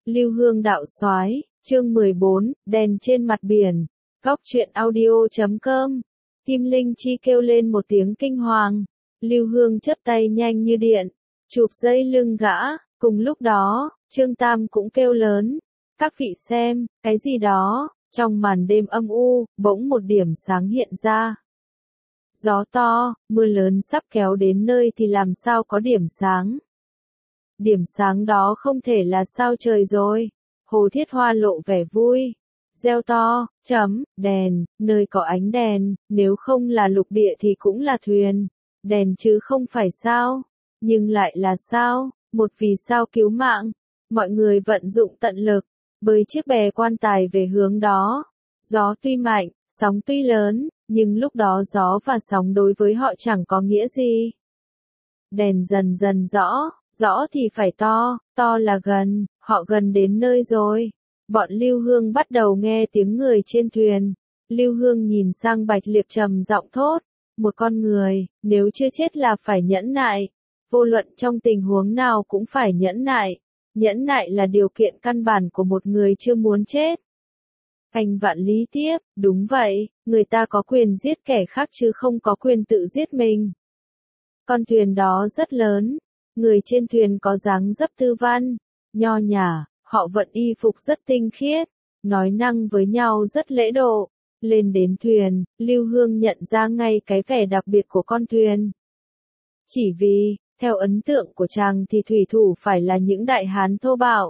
Lưu Hương đạo soái, chương 14, đèn trên mặt biển. Góc truyện audio.com. Kim Linh Chi kêu lên một tiếng kinh hoàng. Lưu Hương chớp tay nhanh như điện, chụp dây lưng gã. Cùng lúc đó, Trương Tam cũng kêu lớn. Các vị xem, cái gì đó. Trong màn đêm âm u, bỗng một điểm sáng hiện ra. Gió to, mưa lớn sắp kéo đến nơi thì làm sao có điểm sáng. Điểm sáng đó không thể là sao trời rồi. Hồ Thiết Hoa lộ vẻ vui. Reo to, đèn, nơi có ánh đèn, nếu không là lục địa thì cũng là thuyền. Đèn chứ không phải sao. Nhưng lại là sao, một vì sao cứu mạng. Mọi người vận dụng tận lực, bơi chiếc bè quan tài về hướng đó. Gió tuy mạnh, sóng tuy lớn, nhưng lúc đó gió và sóng đối với họ chẳng có nghĩa gì. Đèn dần dần rõ thì phải to, to là gần, họ gần đến nơi rồi. Bọn Lưu Hương bắt đầu nghe tiếng người trên thuyền. Lưu Hương nhìn sang Bạch Liệp trầm giọng thốt, một con người, nếu chưa chết là phải nhẫn nại. Vô luận trong tình huống nào cũng phải nhẫn nại. Nhẫn nại là điều kiện căn bản của một người chưa muốn chết. Anh Vạn Lý tiếp, đúng vậy, người ta có quyền giết kẻ khác chứ không có quyền tự giết mình. Con thuyền đó rất lớn, người trên thuyền có dáng dấp tư văn, nho nhã, họ vận y phục rất tinh khiết, nói năng với nhau rất lễ độ. Lên đến thuyền, Lưu Hương nhận ra ngay cái vẻ đặc biệt của con thuyền. Chỉ vì, theo ấn tượng của chàng thì thủy thủ phải là những đại hán thô bạo,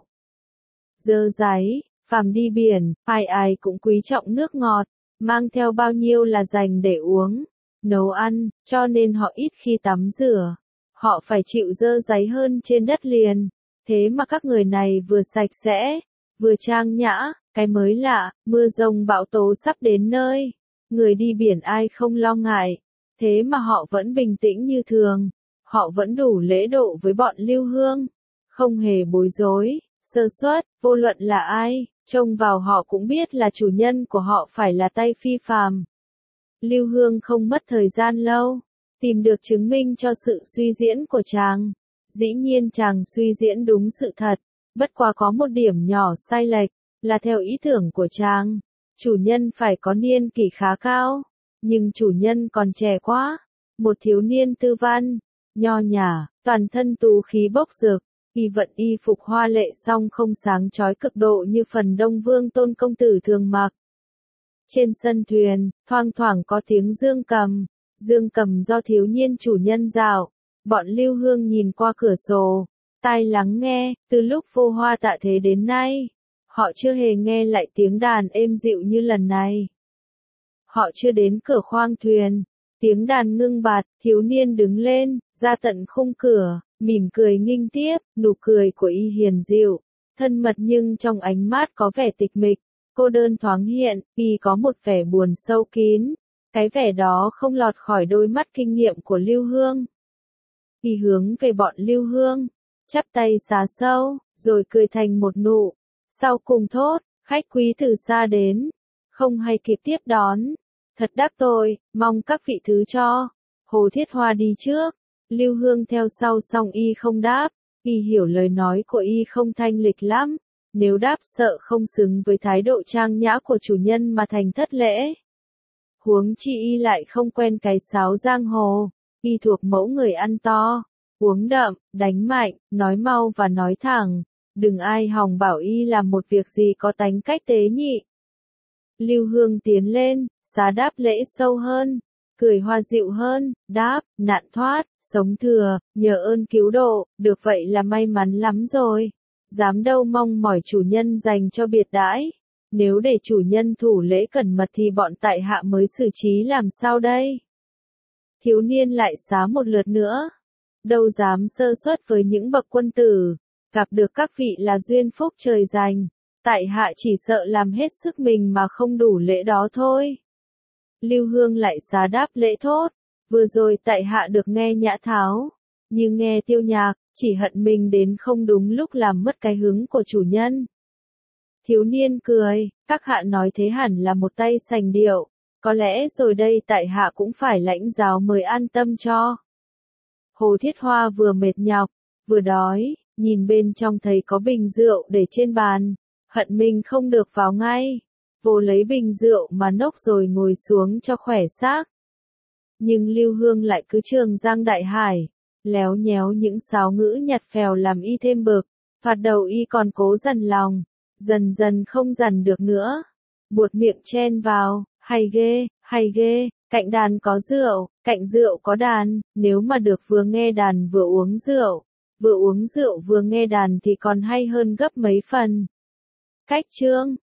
dơ dáy. Phàm đi biển, ai cũng quý trọng nước ngọt, mang theo bao nhiêu là dành để uống, nấu ăn, cho nên họ ít khi tắm rửa. Họ phải chịu dơ dáy hơn trên đất liền. Thế mà các người này vừa sạch sẽ, vừa trang nhã, cái mới lạ, mưa rông bão tố sắp đến nơi. Người đi biển ai không lo ngại, thế mà họ vẫn bình tĩnh như thường. Họ vẫn đủ lễ độ với bọn Lưu Hương, không hề bối rối, sơ suất, vô luận là ai. Trông vào họ cũng biết là chủ nhân của họ phải là tay phi phàm. Lưu Hương không mất thời gian lâu, tìm được chứng minh cho sự suy diễn của chàng. Dĩ nhiên chàng suy diễn đúng sự thật, bất quá có một điểm nhỏ sai lệch, là theo ý tưởng của chàng. Chủ nhân phải có niên kỷ khá cao, nhưng chủ nhân còn trẻ quá. Một thiếu niên tư văn, nho nhã, toàn thân tú khí bốc rực. Y vận y phục hoa lệ song không sáng chói cực độ như phần Đông Vương Tôn công tử thường mặc. Trên sân thuyền, thoang thoảng có tiếng dương cầm do thiếu niên chủ nhân dạo. Bọn Lưu Hương nhìn qua cửa sổ, tai lắng nghe, từ lúc Vô Hoa tạ thế đến nay, họ chưa hề nghe lại tiếng đàn êm dịu như lần này. Họ chưa đến cửa khoang thuyền, tiếng đàn ngưng bặt, thiếu niên đứng lên, ra tận khung cửa. Mỉm cười nghinh tiếp, nụ cười của y hiền dịu, thân mật nhưng trong ánh mắt có vẻ tịch mịch, cô đơn thoáng hiện, y có một vẻ buồn sâu kín, cái vẻ đó không lọt khỏi đôi mắt kinh nghiệm của Lưu Hương. Y hướng về bọn Lưu Hương, chắp tay xá sâu, rồi cười thành một nụ, sau cùng thốt, khách quý từ xa đến, không hay kịp tiếp đón, thật đắc tội, mong các vị thứ cho. Hồ Thiết Hoa đi trước. Lưu Hương theo sau song y không đáp, y hiểu lời nói của y không thanh lịch lắm, nếu đáp sợ không xứng với thái độ trang nhã của chủ nhân mà thành thất lễ. Huống chi y lại không quen cái sáo giang hồ, y thuộc mẫu người ăn to, uống đậm, đánh mạnh, nói mau và nói thẳng, đừng ai hòng bảo y làm một việc gì có tánh cách tế nhị. Lưu Hương tiến lên, xá đáp lễ sâu hơn. Cười hoa dịu hơn, đáp, nạn thoát, sống thừa, nhờ ơn cứu độ, được vậy là may mắn lắm rồi. Dám đâu mong mỏi chủ nhân dành cho biệt đãi. Nếu để chủ nhân thủ lễ cẩn mật thì bọn tại hạ mới xử trí làm sao đây? Thiếu niên lại xá một lượt nữa. Đâu dám sơ suất với những bậc quân tử, gặp được các vị là duyên phúc trời dành. Tại hạ chỉ sợ làm hết sức mình mà không đủ lễ đó thôi. Lưu Hương lại xá đáp lễ thốt, vừa rồi tại hạ được nghe nhã tháo, như nghe tiêu nhạc, chỉ hận mình đến không đúng lúc làm mất cái hứng của chủ nhân. Thiếu niên cười, các hạ nói thế hẳn là một tay sành điệu, có lẽ rồi đây tại hạ cũng phải lãnh giáo mới an tâm cho. Hồ Thiết Hoa vừa mệt nhọc, vừa đói, Nhìn bên trong thấy có bình rượu để trên bàn, hận mình không được vào ngay, vô lấy bình rượu mà nốc rồi ngồi xuống cho khỏe xác. Nhưng Lưu Hương lại cứ Trường Giang Đại Hải, léo nhéo những sáo ngữ nhạt phèo làm y thêm bực, thoạt đầu y còn cố dằn lòng, dần dần không dằn được nữa, buột miệng chen vào, hay ghê, cạnh đàn có rượu, cạnh rượu có đàn, nếu mà được vừa nghe đàn vừa uống rượu vừa nghe đàn thì còn hay hơn gấp mấy phần. Cách chương